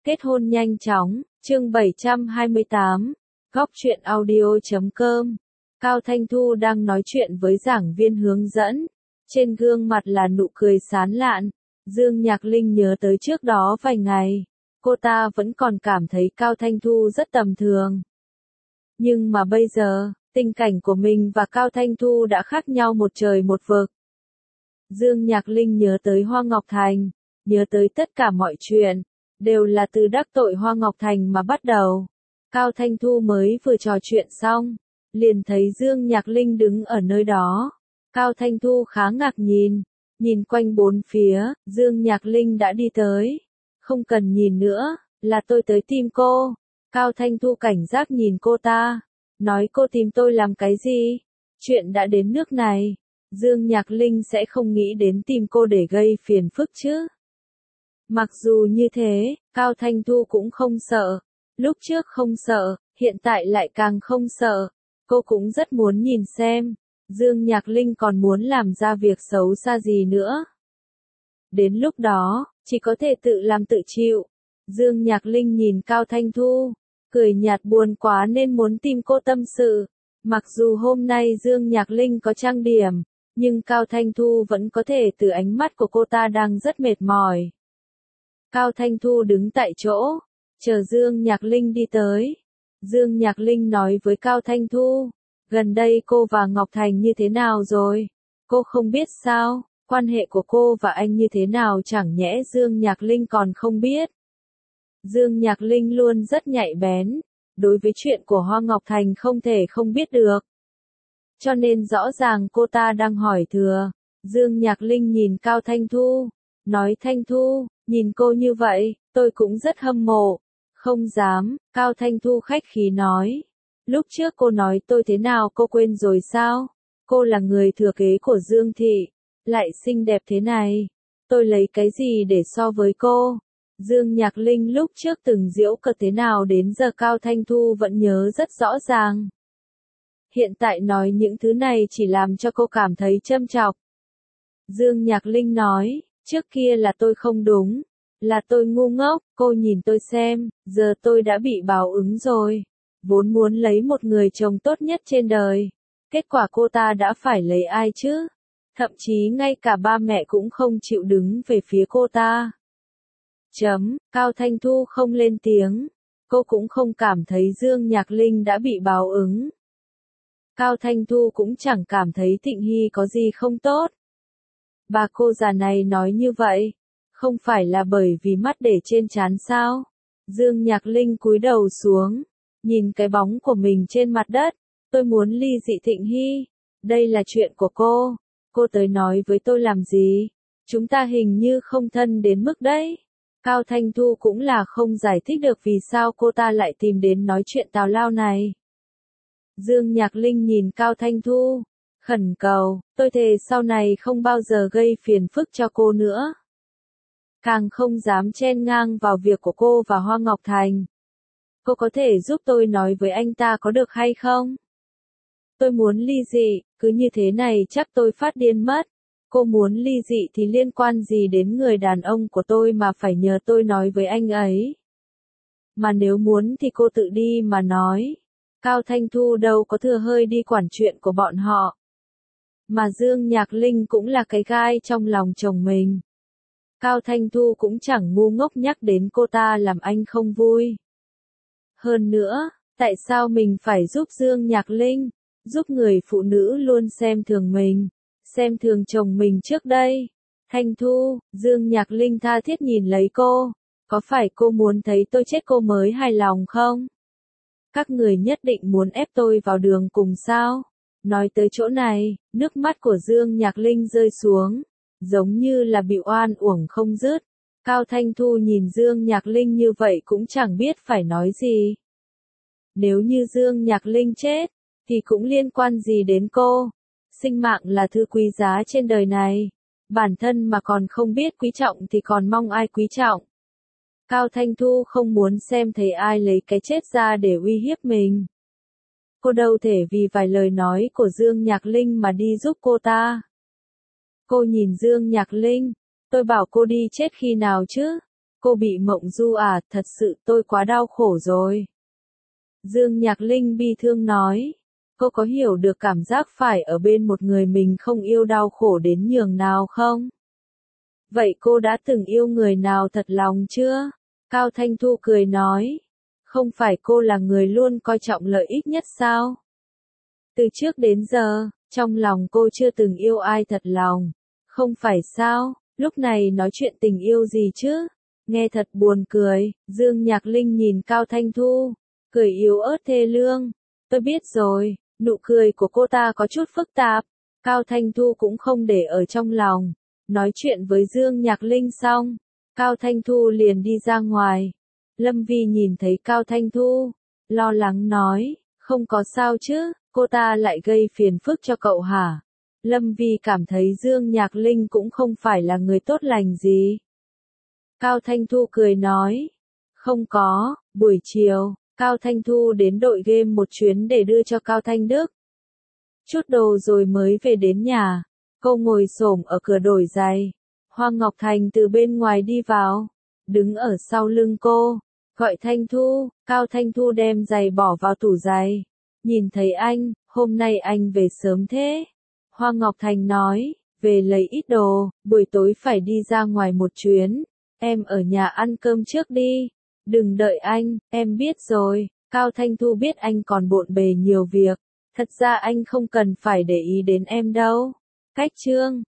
Kết hôn nhanh chóng, chương 728, góc truyện audio.com. Cao Thanh Thu đang nói chuyện với giảng viên hướng dẫn. Trên gương mặt là nụ cười sán lạn. Dương Nhạc Linh nhớ tới trước đó vài ngày. Cô ta vẫn còn cảm thấy Cao Thanh Thu rất tầm thường. Nhưng mà bây giờ, tình cảnh của mình và Cao Thanh Thu đã khác nhau một trời một vực. Dương Nhạc Linh nhớ tới Hoa Ngọc Thành, nhớ tới tất cả mọi chuyện, đều là từ đắc tội Hoa Ngọc Thành mà bắt đầu. Cao Thanh Thu mới vừa trò chuyện xong, liền thấy Dương Nhạc Linh đứng ở nơi đó. Cao Thanh Thu khá ngạc nhìn quanh bốn phía, Dương Nhạc Linh đã đi tới. Không cần nhìn nữa, là tôi tới tìm cô. Cao Thanh Thu cảnh giác nhìn cô ta, nói cô tìm tôi làm cái gì? Chuyện đã đến nước này, Dương Nhạc Linh sẽ không nghĩ đến tìm cô để gây phiền phức chứ. Mặc dù như thế, Cao Thanh Thu cũng không sợ. Lúc trước không sợ, hiện tại lại càng không sợ. Cô cũng rất muốn nhìn xem, Dương Nhạc Linh còn muốn làm ra việc xấu xa gì nữa. Đến lúc đó, chỉ có thể tự làm tự chịu. Dương Nhạc Linh nhìn Cao Thanh Thu, cười nhạt buồn quá nên muốn tìm cô tâm sự. Mặc dù hôm nay Dương Nhạc Linh có trang điểm, nhưng Cao Thanh Thu vẫn có thể từ ánh mắt của cô ta đang rất mệt mỏi. Cao Thanh Thu đứng tại chỗ, chờ Dương Nhạc Linh đi tới. Dương Nhạc Linh nói với Cao Thanh Thu, gần đây cô và Ngọc Thành như thế nào rồi? Cô không biết sao, quan hệ của cô và anh như thế nào chẳng nhẽ Dương Nhạc Linh còn không biết. Dương Nhạc Linh luôn rất nhạy bén, đối với chuyện của Hoa Ngọc Thành không thể không biết được. Cho nên rõ ràng cô ta đang hỏi thừa. Dương Nhạc Linh nhìn Cao Thanh Thu, nói Thanh Thu, nhìn cô như vậy, tôi cũng rất hâm mộ. Không dám, Cao Thanh Thu khách khí nói. Lúc trước cô nói tôi thế nào cô quên rồi sao? Cô là người thừa kế của Dương Thị, lại xinh đẹp thế này. Tôi lấy cái gì để so với cô? Dương Nhạc Linh lúc trước từng giễu cợt thế nào đến giờ Cao Thanh Thu vẫn nhớ rất rõ ràng. Hiện tại nói những thứ này chỉ làm cho cô cảm thấy châm chọc. Dương Nhạc Linh nói, trước kia là tôi không đúng, là tôi ngu ngốc, cô nhìn tôi xem, giờ tôi đã bị báo ứng rồi. Vốn muốn lấy một người chồng tốt nhất trên đời, kết quả cô ta đã phải lấy ai chứ? Thậm chí ngay cả ba mẹ cũng không chịu đứng về phía cô ta. Cao Thanh Thu không lên tiếng, cô cũng không cảm thấy Dương Nhạc Linh đã bị báo ứng. Cao Thanh Thu cũng chẳng cảm thấy Thịnh Hy có gì không tốt. Bà cô già này nói như vậy, không phải là bởi vì mắt để trên trán sao? Dương Nhạc Linh cúi đầu xuống, nhìn cái bóng của mình trên mặt đất. Tôi muốn ly dị Thịnh Hy, đây là chuyện của cô tới nói với tôi làm gì? Chúng ta hình như không thân đến mức đấy. Cao Thanh Thu cũng là không giải thích được vì sao cô ta lại tìm đến nói chuyện tào lao này. Dương Nhạc Linh nhìn Cao Thanh Thu, khẩn cầu, tôi thề sau này không bao giờ gây phiền phức cho cô nữa. Càng không dám chen ngang vào việc của cô và Hoa Ngọc Thành. Cô có thể giúp tôi nói với anh ta có được hay không? Tôi muốn ly dị, cứ như thế này chắc tôi phát điên mất. Cô muốn ly dị thì liên quan gì đến người đàn ông của tôi mà phải nhờ tôi nói với anh ấy? Mà nếu muốn thì cô tự đi mà nói. Cao Thanh Thu đâu có thừa hơi đi quản chuyện của bọn họ. Mà Dương Nhạc Linh cũng là cái gai trong lòng chồng mình. Cao Thanh Thu cũng chẳng ngu ngốc nhắc đến cô ta làm anh không vui. Hơn nữa, tại sao mình phải giúp Dương Nhạc Linh, giúp người phụ nữ luôn xem thường mình, xem thường chồng mình trước đây? Thanh Thu, Dương Nhạc Linh tha thiết nhìn lấy cô, có phải cô muốn thấy tôi chết cô mới hài lòng không? Các người nhất định muốn ép tôi vào đường cùng sao? Nói tới chỗ này, nước mắt của Dương Nhạc Linh rơi xuống, giống như là bị oan uổng không dứt. Cao Thanh Thu nhìn Dương Nhạc Linh như vậy cũng chẳng biết phải nói gì. Nếu như Dương Nhạc Linh chết, thì cũng liên quan gì đến cô? Sinh mạng là thứ quý giá trên đời này. Bản thân mà còn không biết quý trọng thì còn mong ai quý trọng. Cao Thanh Thu không muốn xem thấy ai lấy cái chết ra để uy hiếp mình. Cô đâu thể vì vài lời nói của Dương Nhạc Linh mà đi giúp cô ta. Cô nhìn Dương Nhạc Linh, tôi bảo cô đi chết khi nào chứ? Cô bị mộng du à, thật sự tôi quá đau khổ rồi. Dương Nhạc Linh bi thương nói. Cô có hiểu được cảm giác phải ở bên một người mình không yêu đau khổ đến nhường nào không? Vậy cô đã từng yêu người nào thật lòng chưa? Cao Thanh Thu cười nói. Không phải cô là người luôn coi trọng lợi ích nhất sao? Từ trước đến giờ, trong lòng cô chưa từng yêu ai thật lòng. Không phải sao, lúc này nói chuyện tình yêu gì chứ? Nghe thật buồn cười, Dương Nhạc Linh nhìn Cao Thanh Thu, cười yếu ớt thê lương. Tôi biết rồi, nụ cười của cô ta có chút phức tạp. Cao Thanh Thu cũng không để ở trong lòng. Nói chuyện với Dương Nhạc Linh xong, Cao Thanh Thu liền đi ra ngoài. Lâm Vi nhìn thấy Cao Thanh Thu, lo lắng nói, không có sao chứ, cô ta lại gây phiền phức cho cậu hả? Lâm Vi cảm thấy Dương Nhạc Linh cũng không phải là người tốt lành gì. Cao Thanh Thu cười nói, không có, buổi chiều, Cao Thanh Thu đến đội game một chuyến để đưa cho Cao Thanh Đức chút đồ rồi mới về đến nhà. Cô ngồi xổm ở cửa đổi giày. Hoa Ngọc Thành từ bên ngoài đi vào, đứng ở sau lưng cô, gọi Thanh Thu. Cao Thanh Thu đem giày bỏ vào tủ giày. Nhìn thấy anh, hôm nay anh về sớm thế. Hoa Ngọc Thành nói, về lấy ít đồ, buổi tối phải đi ra ngoài một chuyến. Em ở nhà ăn cơm trước đi. Đừng đợi anh, em biết rồi. Cao Thanh Thu biết anh còn bộn bề nhiều việc. Thật ra anh không cần phải để ý đến em đâu. Cách chương